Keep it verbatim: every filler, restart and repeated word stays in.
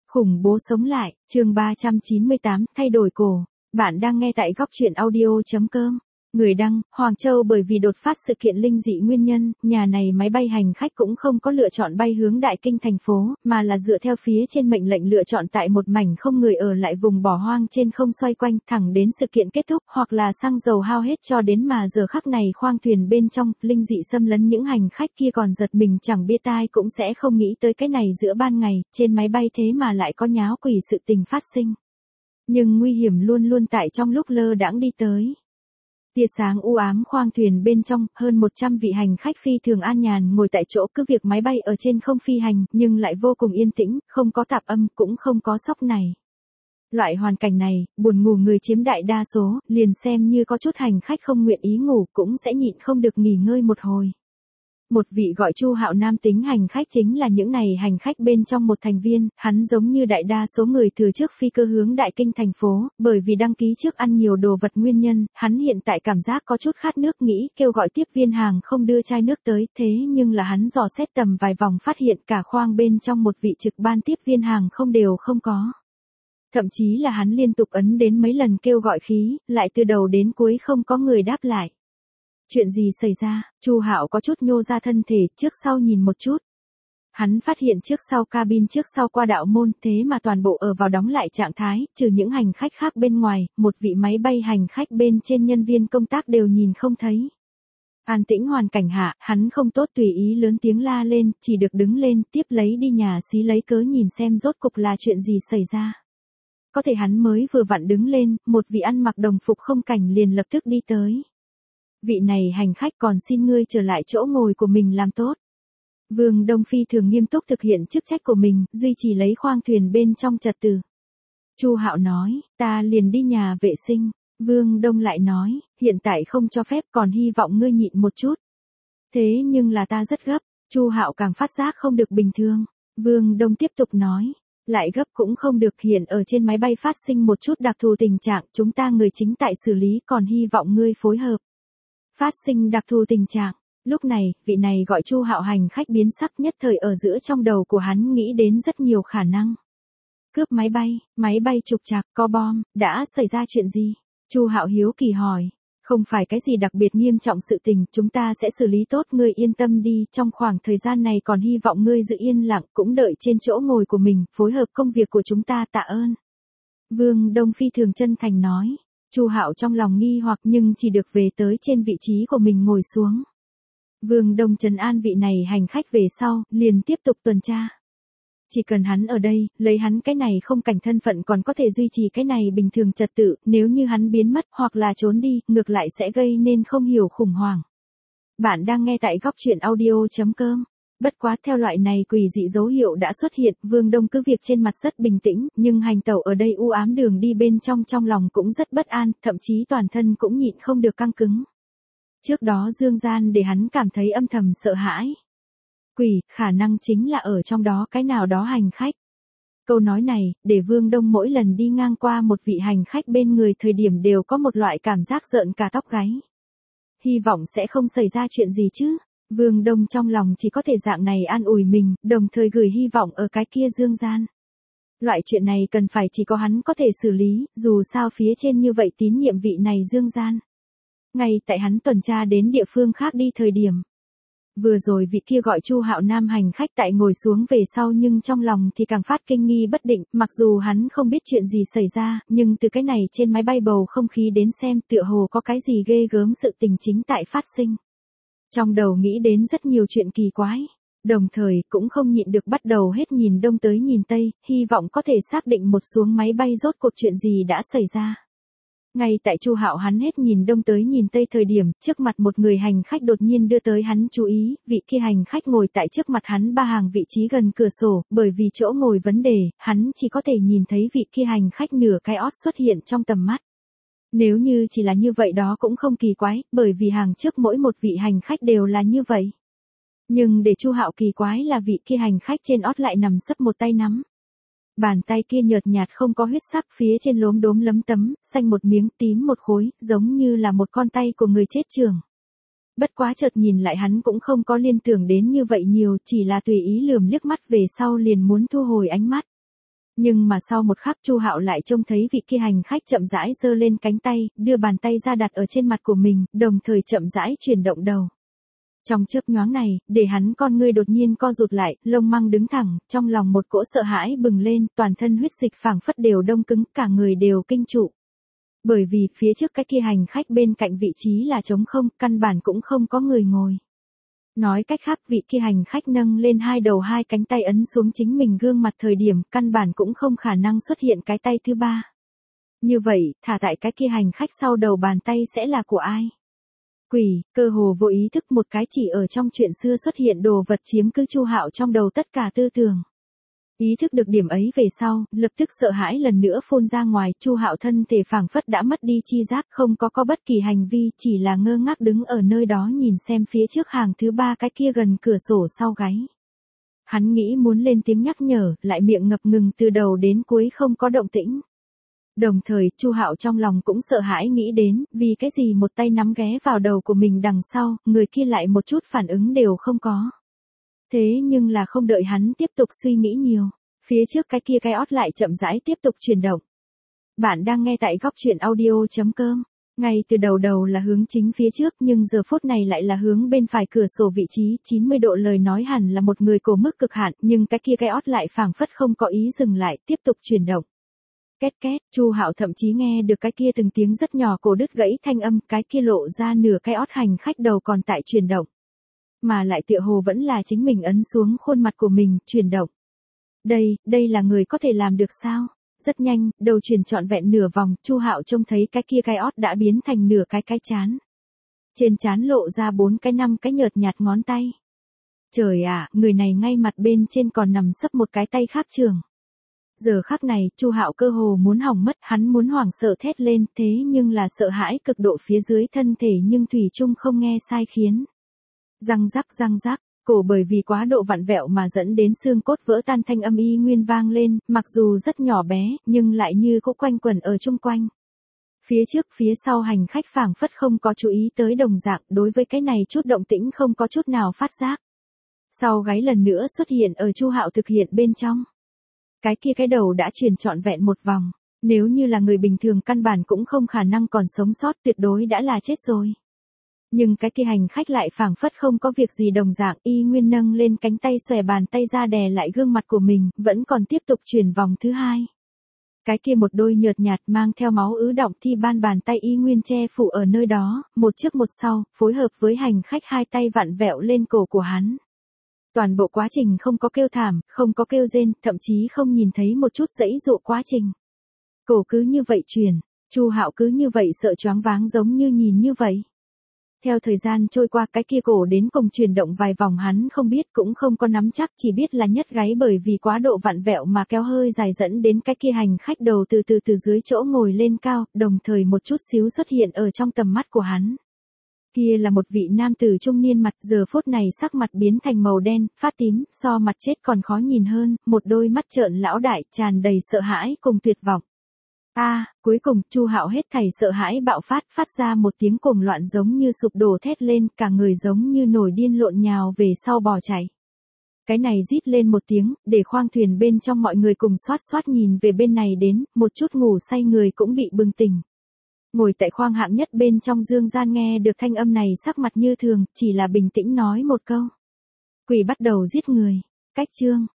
Khủng bố sống lại, chương ba trăm chín mươi tám, thay đổi cổ. Bạn đang nghe tại góc truyện audio.com. Người đăng, Hoàng Châu. Bởi vì đột phát sự kiện linh dị nguyên nhân, nhà này máy bay hành khách cũng không có lựa chọn bay hướng Đại Kinh thành phố, mà là dựa theo phía trên mệnh lệnh lựa chọn tại một mảnh không người ở lại vùng bỏ hoang trên không xoay quanh thẳng đến sự kiện kết thúc, hoặc là xăng dầu hao hết cho đến mà giờ khắc này khoang thuyền bên trong, linh dị xâm lấn những hành khách kia còn giật mình chẳng bia tai cũng sẽ không nghĩ tới cái này giữa ban ngày, trên máy bay thế mà lại có nháo quỷ sự tình phát sinh. Nhưng nguy hiểm luôn luôn tại trong lúc lơ đãng đi tới. Tia sáng u ám khoang thuyền bên trong, hơn một trăm vị hành khách phi thường an nhàn ngồi tại chỗ, cứ việc máy bay ở trên không phi hành, nhưng lại vô cùng yên tĩnh, không có tạp âm, cũng không có sóc này. Loại hoàn cảnh này, buồn ngủ người chiếm đại đa số, liền xem như có chút hành khách không nguyện ý ngủ, cũng sẽ nhịn không được nghỉ ngơi một hồi. Một vị gọi Chu Hạo nam tính hành khách chính là những này hành khách bên trong một thành viên, hắn giống như đại đa số người từ trước phi cơ hướng Đại Kinh thành phố, bởi vì đăng ký trước ăn nhiều đồ vật nguyên nhân, hắn hiện tại cảm giác có chút khát nước, nghĩ kêu gọi tiếp viên hàng không đưa chai nước tới, thế nhưng là hắn dò xét tầm vài vòng phát hiện cả khoang bên trong một vị trực ban tiếp viên hàng không đều không có. Thậm chí là hắn liên tục ấn đến mấy lần kêu gọi khí, lại từ đầu đến cuối không có người đáp lại. Chuyện gì xảy ra? Chu Hạo có chút nhô ra thân thể, trước sau nhìn một chút. Hắn phát hiện trước sau cabin trước sau qua đạo môn, thế mà toàn bộ ở vào đóng lại trạng thái, trừ những hành khách khác bên ngoài, một vị máy bay hành khách bên trên nhân viên công tác đều nhìn không thấy. An tĩnh hoàn cảnh hạ, hắn không tốt tùy ý lớn tiếng la lên, chỉ được đứng lên, tiếp lấy đi nhà xí lấy cớ nhìn xem rốt cục là chuyện gì xảy ra. Có thể hắn mới vừa vặn đứng lên, một vị ăn mặc đồng phục không cảnh liền lập tức đi tới. Vị này hành khách còn xin ngươi trở lại chỗ ngồi của mình làm tốt. Vương Đông phi thường nghiêm túc thực hiện chức trách của mình, duy trì lấy khoang thuyền bên trong trật tự. Chu Hạo nói, ta liền đi nhà vệ sinh. Vương Đông lại nói, hiện tại không cho phép, còn hy vọng ngươi nhịn một chút. Thế nhưng là ta rất gấp. Chu Hạo càng phát giác không được bình thường. Vương Đông tiếp tục nói, lại gấp cũng không được, hiện ở trên máy bay phát sinh một chút đặc thù tình trạng, chúng ta người chính tại xử lý, còn hy vọng ngươi phối hợp. Phát sinh đặc thù tình trạng. Lúc này, vị này gọi Chu Hạo hành khách biến sắc, nhất thời ở giữa trong đầu của hắn nghĩ đến rất nhiều khả năng. Cướp máy bay, máy bay trục trặc, có bom, đã xảy ra chuyện gì? Chu Hạo hiếu kỳ hỏi. Không phải cái gì đặc biệt nghiêm trọng sự tình, chúng ta sẽ xử lý tốt, ngươi yên tâm đi, trong khoảng thời gian này còn hy vọng ngươi giữ yên lặng, cũng đợi trên chỗ ngồi của mình, phối hợp công việc của chúng ta, tạ ơn. Vương Đông phi thường chân thành nói. Chu Hạo trong lòng nghi hoặc nhưng chỉ được về tới trên vị trí của mình ngồi xuống. Vương Đông trấn an vị này hành khách về sau, liền tiếp tục tuần tra. Chỉ cần hắn ở đây, lấy hắn cái này không cảnh thân phận còn có thể duy trì cái này bình thường trật tự, nếu như hắn biến mất hoặc là trốn đi, ngược lại sẽ gây nên không hiểu khủng hoảng. Bạn đang nghe tại góc truyện audio.com. Bất quá theo loại này quỷ dị dấu hiệu đã xuất hiện, Vương Đông cứ việc trên mặt rất bình tĩnh, nhưng hành tẩu ở đây u ám đường đi bên trong trong lòng cũng rất bất an, thậm chí toàn thân cũng nhịn không được căng cứng. Trước đó dương gian để hắn cảm thấy âm thầm sợ hãi. Quỷ, khả năng chính là ở trong đó cái nào đó hành khách. Câu nói này, để Vương Đông mỗi lần đi ngang qua một vị hành khách bên người thời điểm đều có một loại cảm giác rợn cả tóc gáy. Hy vọng sẽ không xảy ra chuyện gì chứ. Vương Đông trong lòng chỉ có thể dạng này an ủi mình, đồng thời gửi hy vọng ở cái kia dương gian. Loại chuyện này cần phải chỉ có hắn có thể xử lý, dù sao phía trên như vậy tín nhiệm vị này dương gian. Ngay tại hắn tuần tra đến địa phương khác đi thời điểm. Vừa rồi vị kia gọi Chu Hạo nam hành khách tại ngồi xuống về sau, nhưng trong lòng thì càng phát kinh nghi bất định, mặc dù hắn không biết chuyện gì xảy ra, nhưng từ cái này trên máy bay bầu không khí đến xem tựa hồ có cái gì ghê gớm sự tình chính tại phát sinh. Trong đầu nghĩ đến rất nhiều chuyện kỳ quái, đồng thời cũng không nhịn được bắt đầu hết nhìn đông tới nhìn tây, hy vọng có thể xác định một xuống máy bay rốt cuộc chuyện gì đã xảy ra. Ngay tại Chu Hạo hắn hết nhìn đông tới nhìn tây thời điểm, trước mặt một người hành khách đột nhiên đưa tới hắn chú ý, vị kia hành khách ngồi tại trước mặt hắn ba hàng vị trí gần cửa sổ, bởi vì chỗ ngồi vấn đề, hắn chỉ có thể nhìn thấy vị kia hành khách nửa cái ót xuất hiện trong tầm mắt. Nếu như chỉ là như vậy đó cũng không kỳ quái, bởi vì hàng trước mỗi một vị hành khách đều là như vậy. Nhưng để Chu Hạo kỳ quái là vị kia hành khách trên ót lại nằm sấp một tay nắm. Bàn tay kia nhợt nhạt không có huyết sắc, phía trên lốm đốm lấm tấm, xanh một miếng tím một khối, giống như là một con tay của người chết trường. Bất quá chợt nhìn lại hắn cũng không có liên tưởng đến như vậy nhiều, chỉ là tùy ý lườm liếc mắt về sau liền muốn thu hồi ánh mắt. Nhưng mà sau một khắc Chu Hạo lại trông thấy vị kia hành khách chậm rãi giơ lên cánh tay, đưa bàn tay ra đặt ở trên mặt của mình, đồng thời chậm rãi chuyển động đầu. Trong chớp nhoáng này, để hắn con ngươi đột nhiên co rụt lại, lông măng đứng thẳng, trong lòng một cỗ sợ hãi bừng lên, toàn thân huyết dịch phảng phất đều đông cứng, cả người đều kinh trụ. Bởi vì, phía trước cái kia hành khách bên cạnh vị trí là trống không, căn bản cũng không có người ngồi. Nói cách khác, vị kia hành khách nâng lên hai đầu hai cánh tay ấn xuống chính mình gương mặt thời điểm, căn bản cũng không khả năng xuất hiện cái tay thứ ba. Như vậy, thả tại cái kia hành khách sau đầu bàn tay sẽ là của ai? Quỷ, cơ hồ vô ý thức một cái chỉ ở trong chuyện xưa xuất hiện đồ vật chiếm cứ Chu Hạo trong đầu tất cả tư tưởng. Ý thức được điểm ấy về sau, lập tức sợ hãi lần nữa phun ra ngoài, Chu Hạo thân thể phảng phất đã mất đi chi giác, không có có bất kỳ hành vi, chỉ là ngơ ngác đứng ở nơi đó nhìn xem phía trước hàng thứ ba cái kia gần cửa sổ sau gáy. Hắn nghĩ muốn lên tiếng nhắc nhở, lại miệng ngập ngừng từ đầu đến cuối không có động tĩnh. Đồng thời, Chu Hạo trong lòng cũng sợ hãi nghĩ đến, vì cái gì một tay nắm ghé vào đầu của mình đằng sau, người kia lại một chút phản ứng đều không có. Thế nhưng là không đợi hắn tiếp tục suy nghĩ nhiều, phía trước cái kia cái ót lại chậm rãi tiếp tục chuyển động. Bạn đang nghe tại góc truyện audio chấm com. Ngay từ đầu đầu là hướng chính phía trước nhưng giờ phút này lại là hướng bên phải cửa sổ vị trí chín mươi độ, lời nói hẳn là một người cổ mức cực hạn, nhưng cái kia cái ót lại phảng phất không có ý dừng lại, tiếp tục chuyển động. Két két, Chu Hạo thậm chí nghe được cái kia từng tiếng rất nhỏ cổ đứt gãy thanh âm, cái kia lộ ra nửa cái ót hành khách đầu còn tại chuyển động. Mà lại tựa hồ vẫn là chính mình ấn xuống khuôn mặt của mình, chuyển động. Đây, đây là người có thể làm được sao? Rất nhanh, đầu chuyển trọn vẹn nửa vòng, Chu Hạo trông thấy cái kia cái ót đã biến thành nửa cái cái chán. Trên chán lộ ra bốn cái năm cái nhợt nhạt ngón tay. Trời ạ, người này ngay mặt bên trên còn nằm sấp một cái tay khác trường. Giờ khắc này, Chu Hạo cơ hồ muốn hỏng mất, hắn muốn hoảng sợ thét lên, thế nhưng là sợ hãi cực độ phía dưới thân thể nhưng thủy chung không nghe sai khiến. Răng rắc răng rắc, cổ bởi vì quá độ vặn vẹo mà dẫn đến xương cốt vỡ tan thanh âm y nguyên vang lên, mặc dù rất nhỏ bé, nhưng lại như cũng quanh quẩn ở chung quanh. Phía trước phía sau hành khách phảng phất không có chú ý tới đồng dạng, đối với cái này chút động tĩnh không có chút nào phát giác. Sau gáy lần nữa xuất hiện ở Chu Hạo thực hiện bên trong. Cái kia cái đầu đã chuyển trọn vẹn một vòng, nếu như là người bình thường căn bản cũng không khả năng còn sống sót, tuyệt đối đã là chết rồi. Nhưng cái kia hành khách lại phảng phất không có việc gì đồng dạng, y nguyên nâng lên cánh tay xòe bàn tay ra đè lại gương mặt của mình, vẫn còn tiếp tục chuyển vòng thứ hai. Cái kia một đôi nhợt nhạt mang theo máu ứ đọng thi ban bàn tay y nguyên che phủ ở nơi đó, một trước một sau, phối hợp với hành khách hai tay vặn vẹo lên cổ của hắn. Toàn bộ quá trình không có kêu thảm, không có kêu rên, thậm chí không nhìn thấy một chút giãy giụa quá trình. Cổ cứ như vậy chuyển, Chu Hạo cứ như vậy sợ choáng váng giống như nhìn như vậy. Theo thời gian trôi qua cái kia cổ đến cùng chuyển động vài vòng hắn không biết cũng không có nắm chắc, chỉ biết là nhất gáy bởi vì quá độ vặn vẹo mà kéo hơi dài dẫn đến cái kia hành khách đầu từ từ từ dưới chỗ ngồi lên cao, đồng thời một chút xíu xuất hiện ở trong tầm mắt của hắn. Kia là một vị nam tử trung niên, mặt giờ phút này sắc mặt biến thành màu đen, phát tím, so mặt chết còn khó nhìn hơn, một đôi mắt trợn lão đại, tràn đầy sợ hãi cùng tuyệt vọng. A, à, cuối cùng, Chu Hạo hết thảy sợ hãi bạo phát, phát ra một tiếng cuồng loạn giống như sụp đổ thét lên, cả người giống như nổi điên lộn nhào về sau bỏ chạy. Cái này rít lên một tiếng, để khoang thuyền bên trong mọi người cùng xoát xoát nhìn về bên này đến, một chút ngủ say người cũng bị bừng tỉnh. Ngồi tại khoang hạng nhất bên trong Dương Gian nghe được thanh âm này sắc mặt như thường, chỉ là bình tĩnh nói một câu. Quỷ bắt đầu giết người. Cách chương.